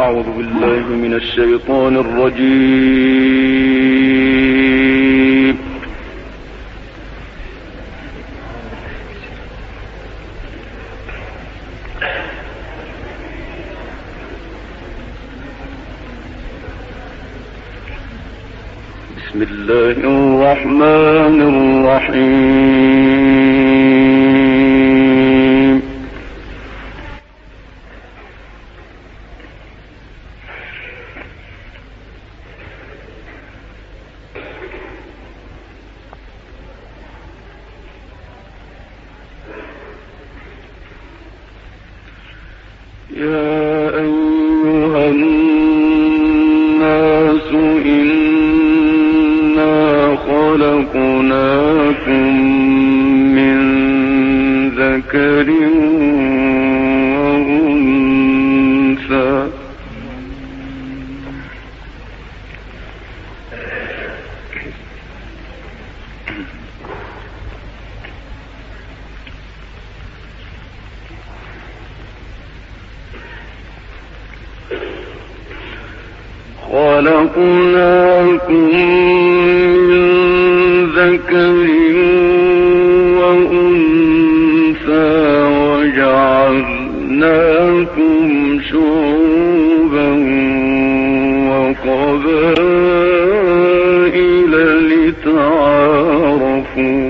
أعوذ بالله من الشيطان الرجيم. بسم الله الرحمن الرحيم. يا أيها الناس إنا خلقناكم من ذكر وأنثى خلقناكم من ذكر وأنثى وجعلناكم شعوبا وقبائل لتعارفوا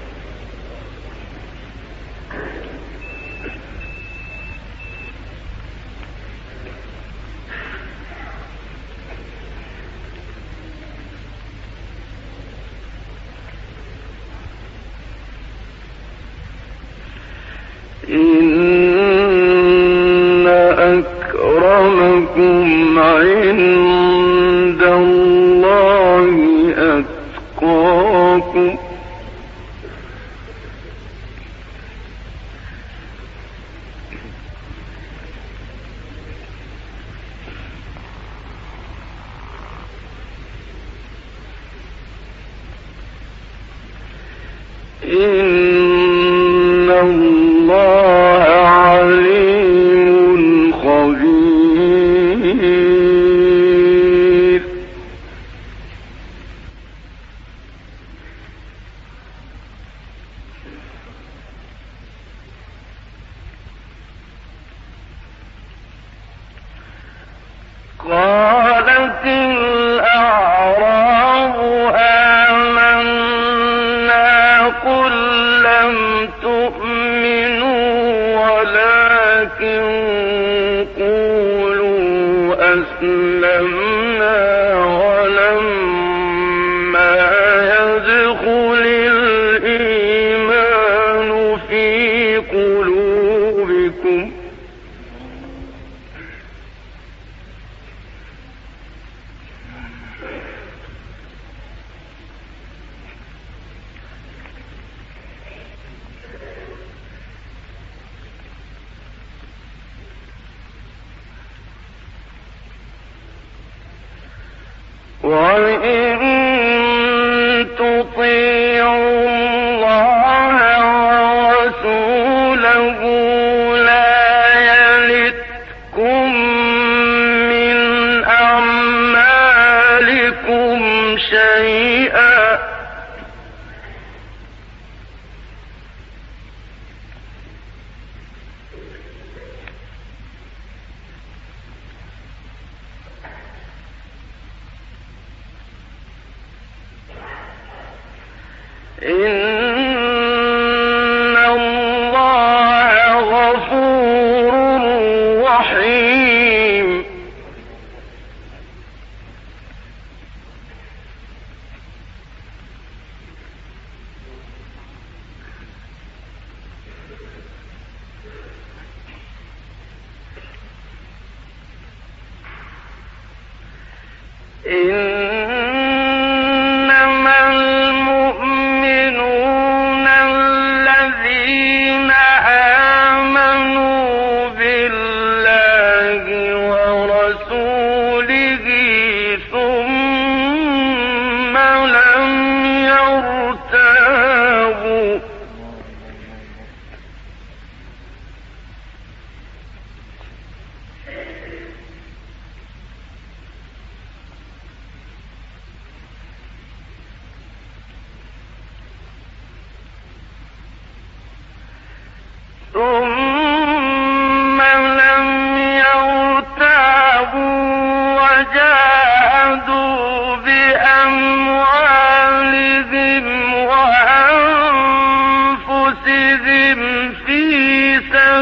إن أكرمكم عند الله أتقاكم إن الله عليم خبير. قالت الأعراب آمنا قل لم تؤمنوا ولكن قولوا أسلمنا ولما يدخل الإيمان في قلوبكم وإن تطيعوا الله ورسوله لا يلتكم من أعمالكم شيئا إن الله غفور رحيم. إنما المؤمنون الذين آمنوا بالله ورسوله ثم لم يرتابوا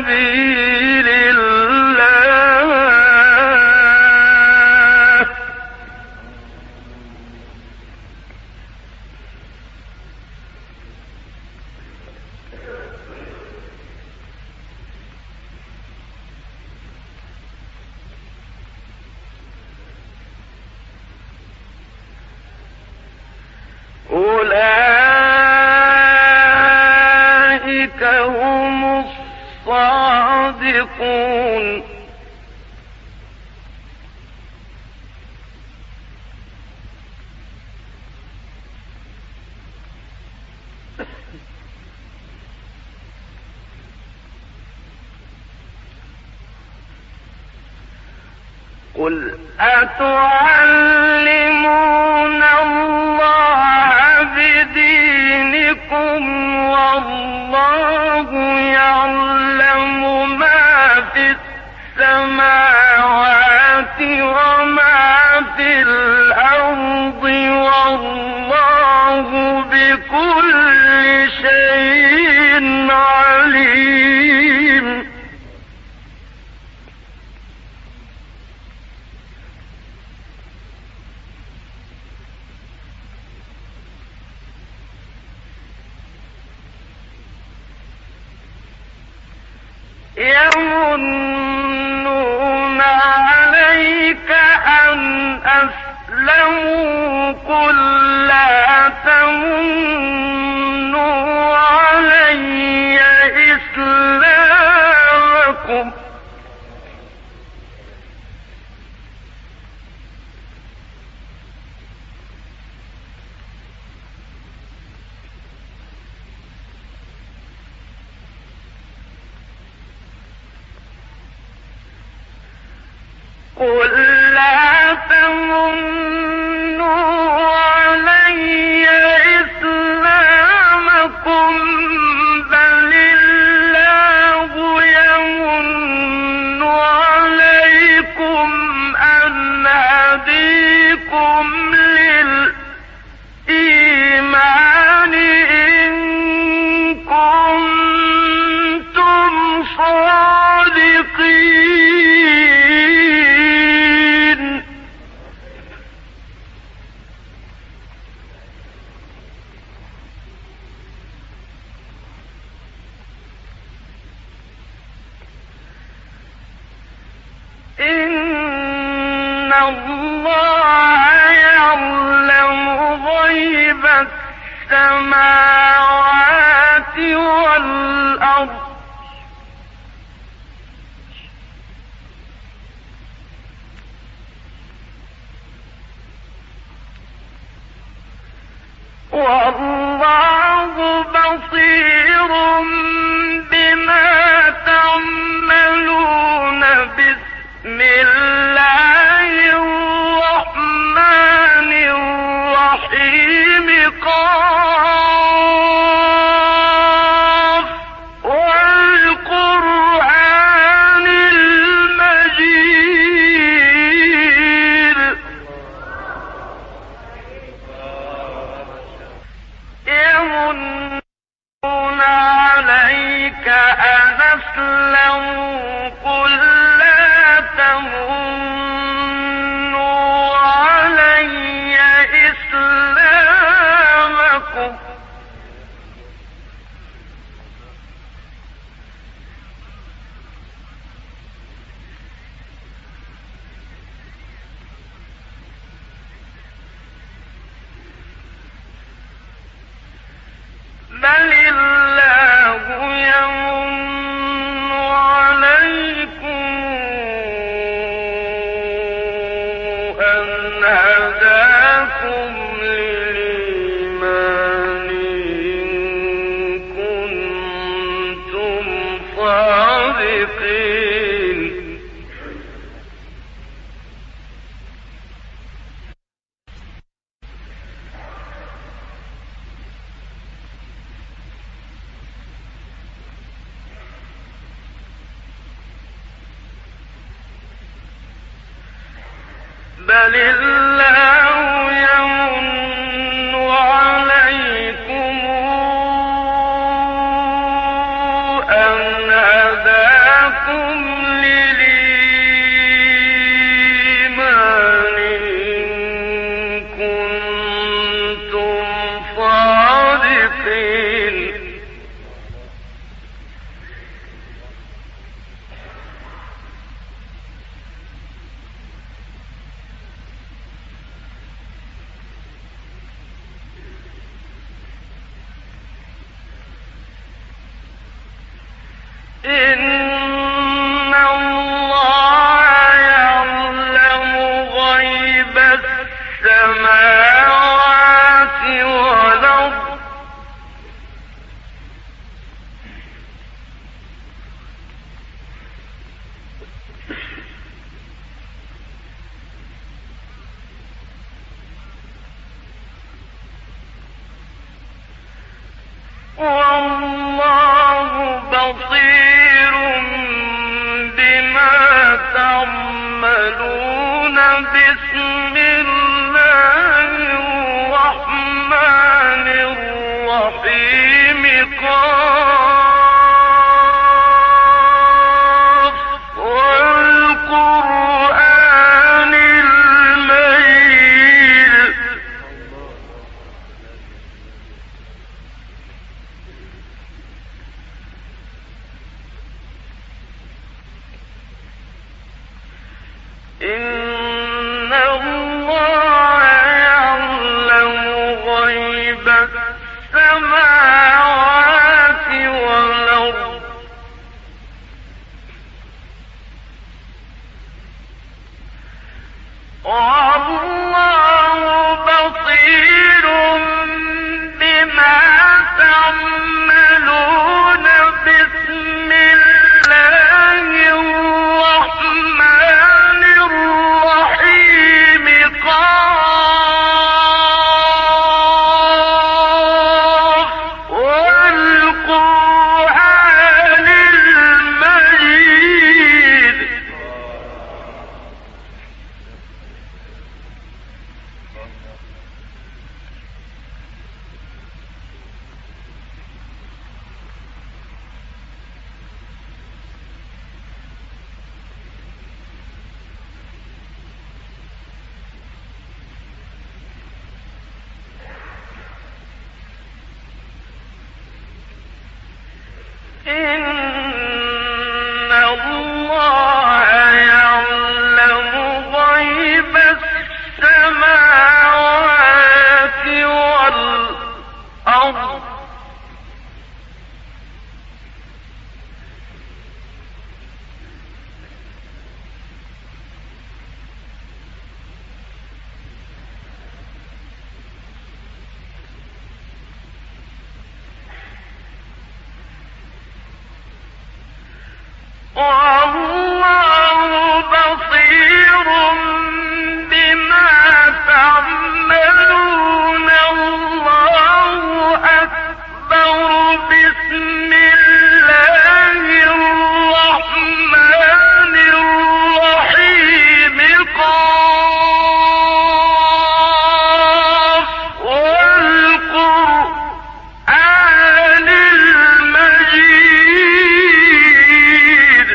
سبيل الله أولئك هم الصادقون. قل أتعلمون الله بدينكم والله يعلم ما في السماوات وما في الأرض والله بكل شيء عليم. يمنون عليك أن أسلموا قل لا تمنوا علي إسلامكم قل لا تمنوا علي إسلامكم بل الله يمن عليكم أن هديكم للإيمان إن كنتم صادقين. إن الله يعلم غيب السماوات والأرض والله بصير بما تعملون. بسم الله الرحمن الرحيم قاف والقرآن المجيد. يمنون عليك أن أسلموا قل لا تمنوا علي إسلامكم بل الله يمن عليكم أن هداكم للإيمان إن كنتم صادقين. بل الله يمن عليكم أن هداكم إن الله يعلم غيب السماوات والأرض والله بصير بما تعملون بسم الله الرحمن الرحيم قاف والقرآن المجيد إن الله يعلم غيب السماوات والأرض والله بصير بما تعملون بسم الله الرحمن الرحيم قاف والقرآن المجيد إن الله يعلم غيب السماوات والأرض والله بصير بما تعملون الله أكبر بسم الله الرحمن الرحيم قاف والقرآن المجيد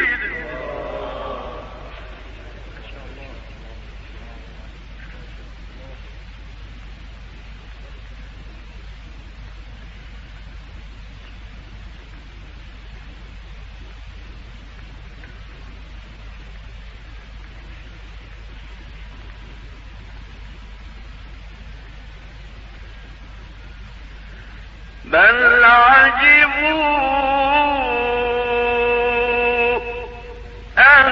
بل عجبوا أن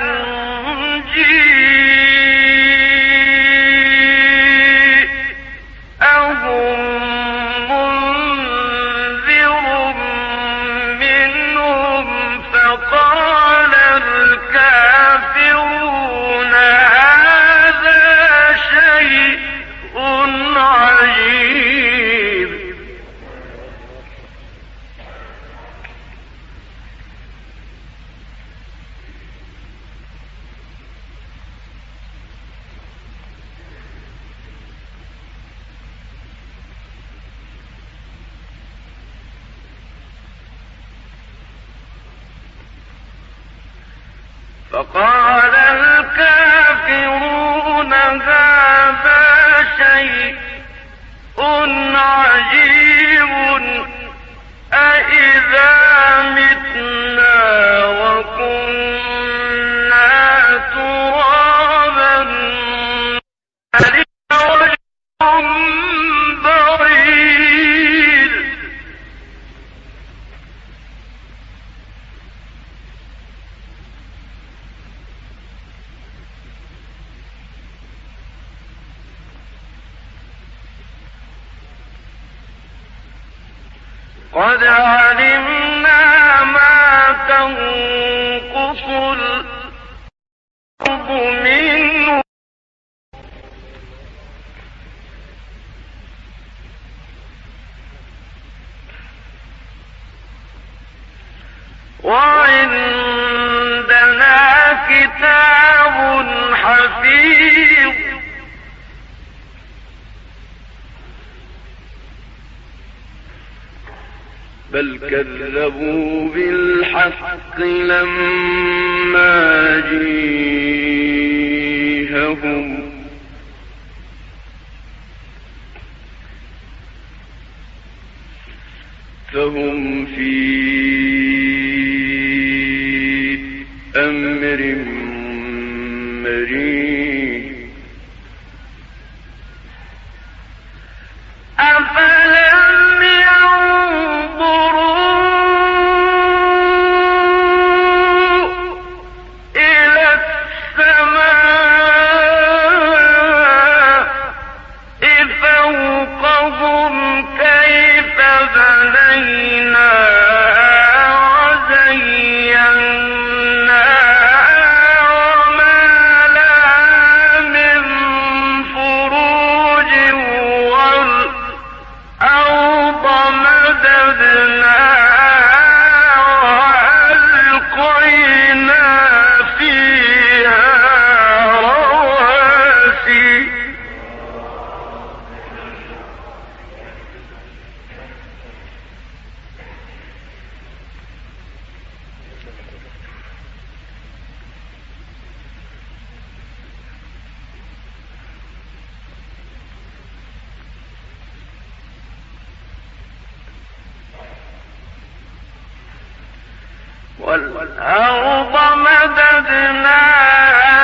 جيءهم منذر منهم فقال الكافرون هذا شيء عجيب فقال الكافرون هذا شيء عجيب أإذا متنا وكنا ترابا لرجل بعيد قد علمنا ما تنقص الأرض منه وعندنا كتاب حفيظ بل كذبوا بالحق لما جيءهم فهم في أمر مريج أفلم ينظروا إلى السماء فوقهم كيف بنيناها وزيناها وما لها من فروج والأرض مددناها وألقينا فيها رواسي والأرض مددناها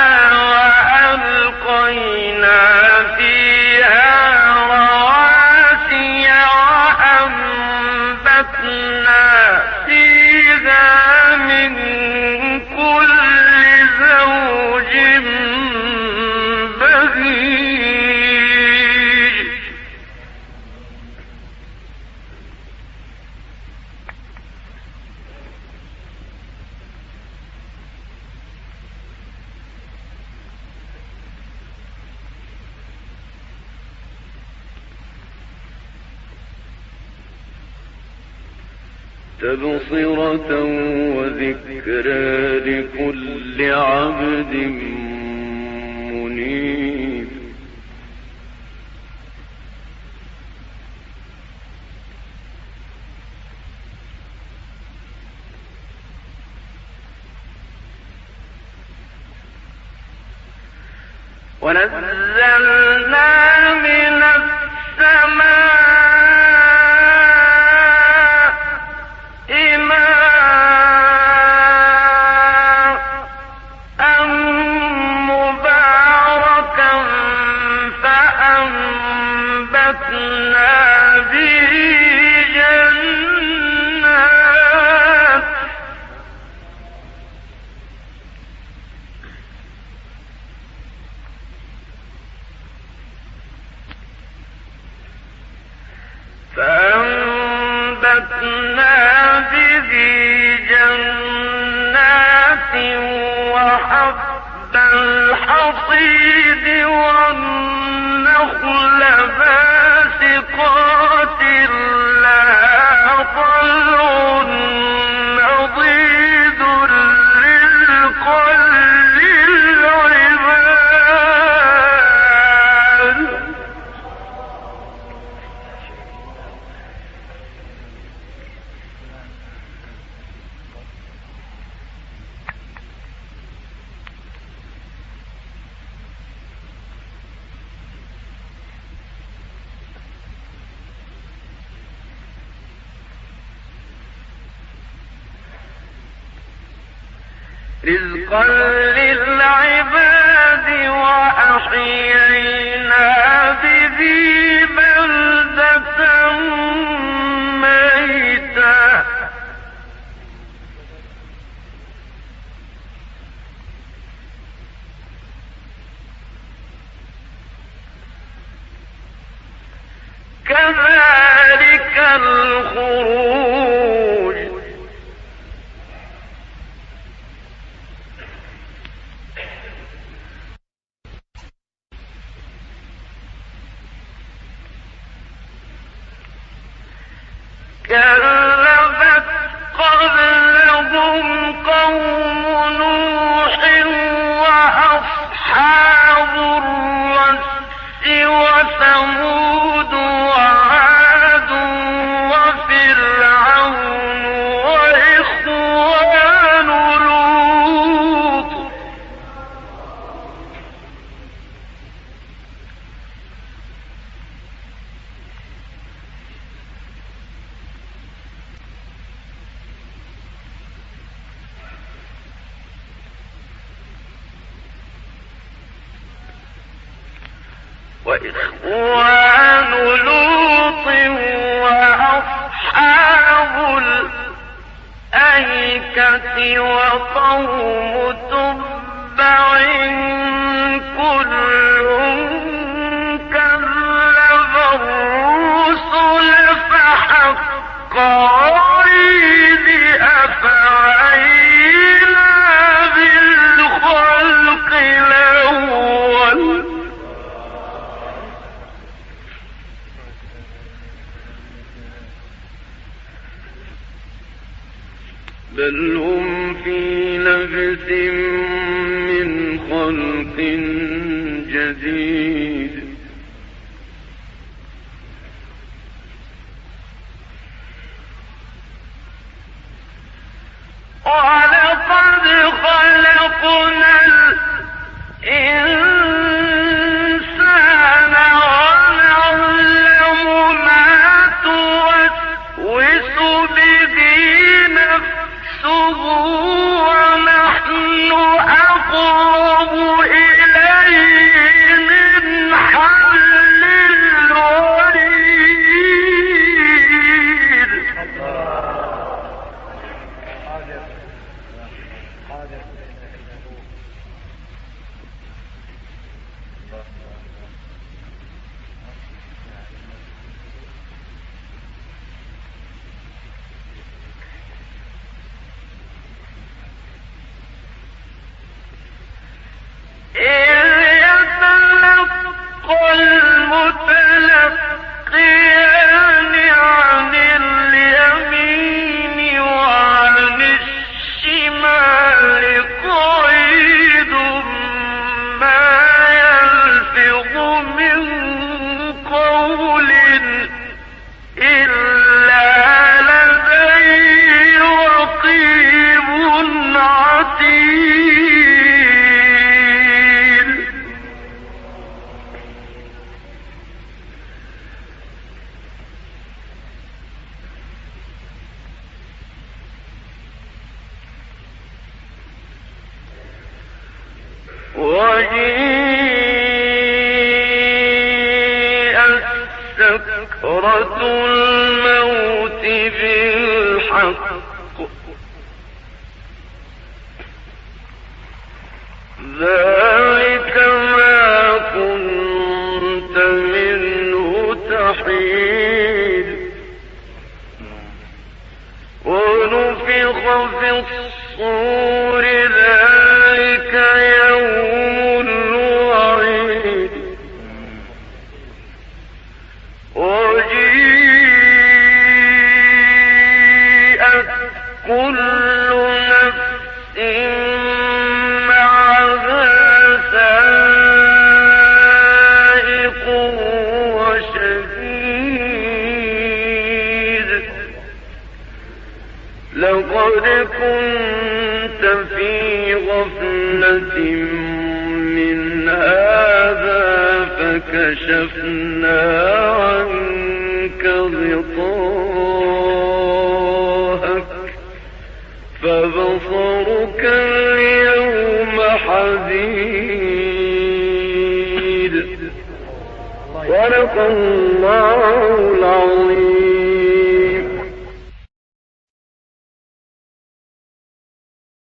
وألقينا فيها رواسي وأنبتنا فيها من كل زوج بهيج تبصرة وذكرى لكل عبد منيب ونزلنا من السماء فأنبتنا به جنات وحب الحصيد والنخل باسقات لها طلع نضيد للقلب العباد رزقا للعباد وأحيينا به بلدة ميتا كذلك ذلك الخروج كذبت قبلهم قوم نوح وأصحاب الرس وثمود وعاد وفرعون وإخوان لوط وإخوان لوط وأصحاب الأيكة وقوم تبع كل كذب الرسل فحق وعيد أفعينا بالخلق الأول بل هم في لبس من خلق جديد ولقد خلقنا الإنسان ونعلم ما توسوس به نفسه ونحن أقرب إليه من حبل الوريد المتلقيان عن اليمين وعن الشمال قعيد ما يلفظ من قول إلا لديه رقيب عتيد وجيءت سكرة الموت بالحق ذلك ما كنت منه تحيد ونفخ في الصور ذلك يوم الوعيد وجيءت كل نفس معها سائق وشهيد لقد كنت في غفلة من هذا فكشفنا عنك غطاءك فبصرك اليوم حديد صدق الله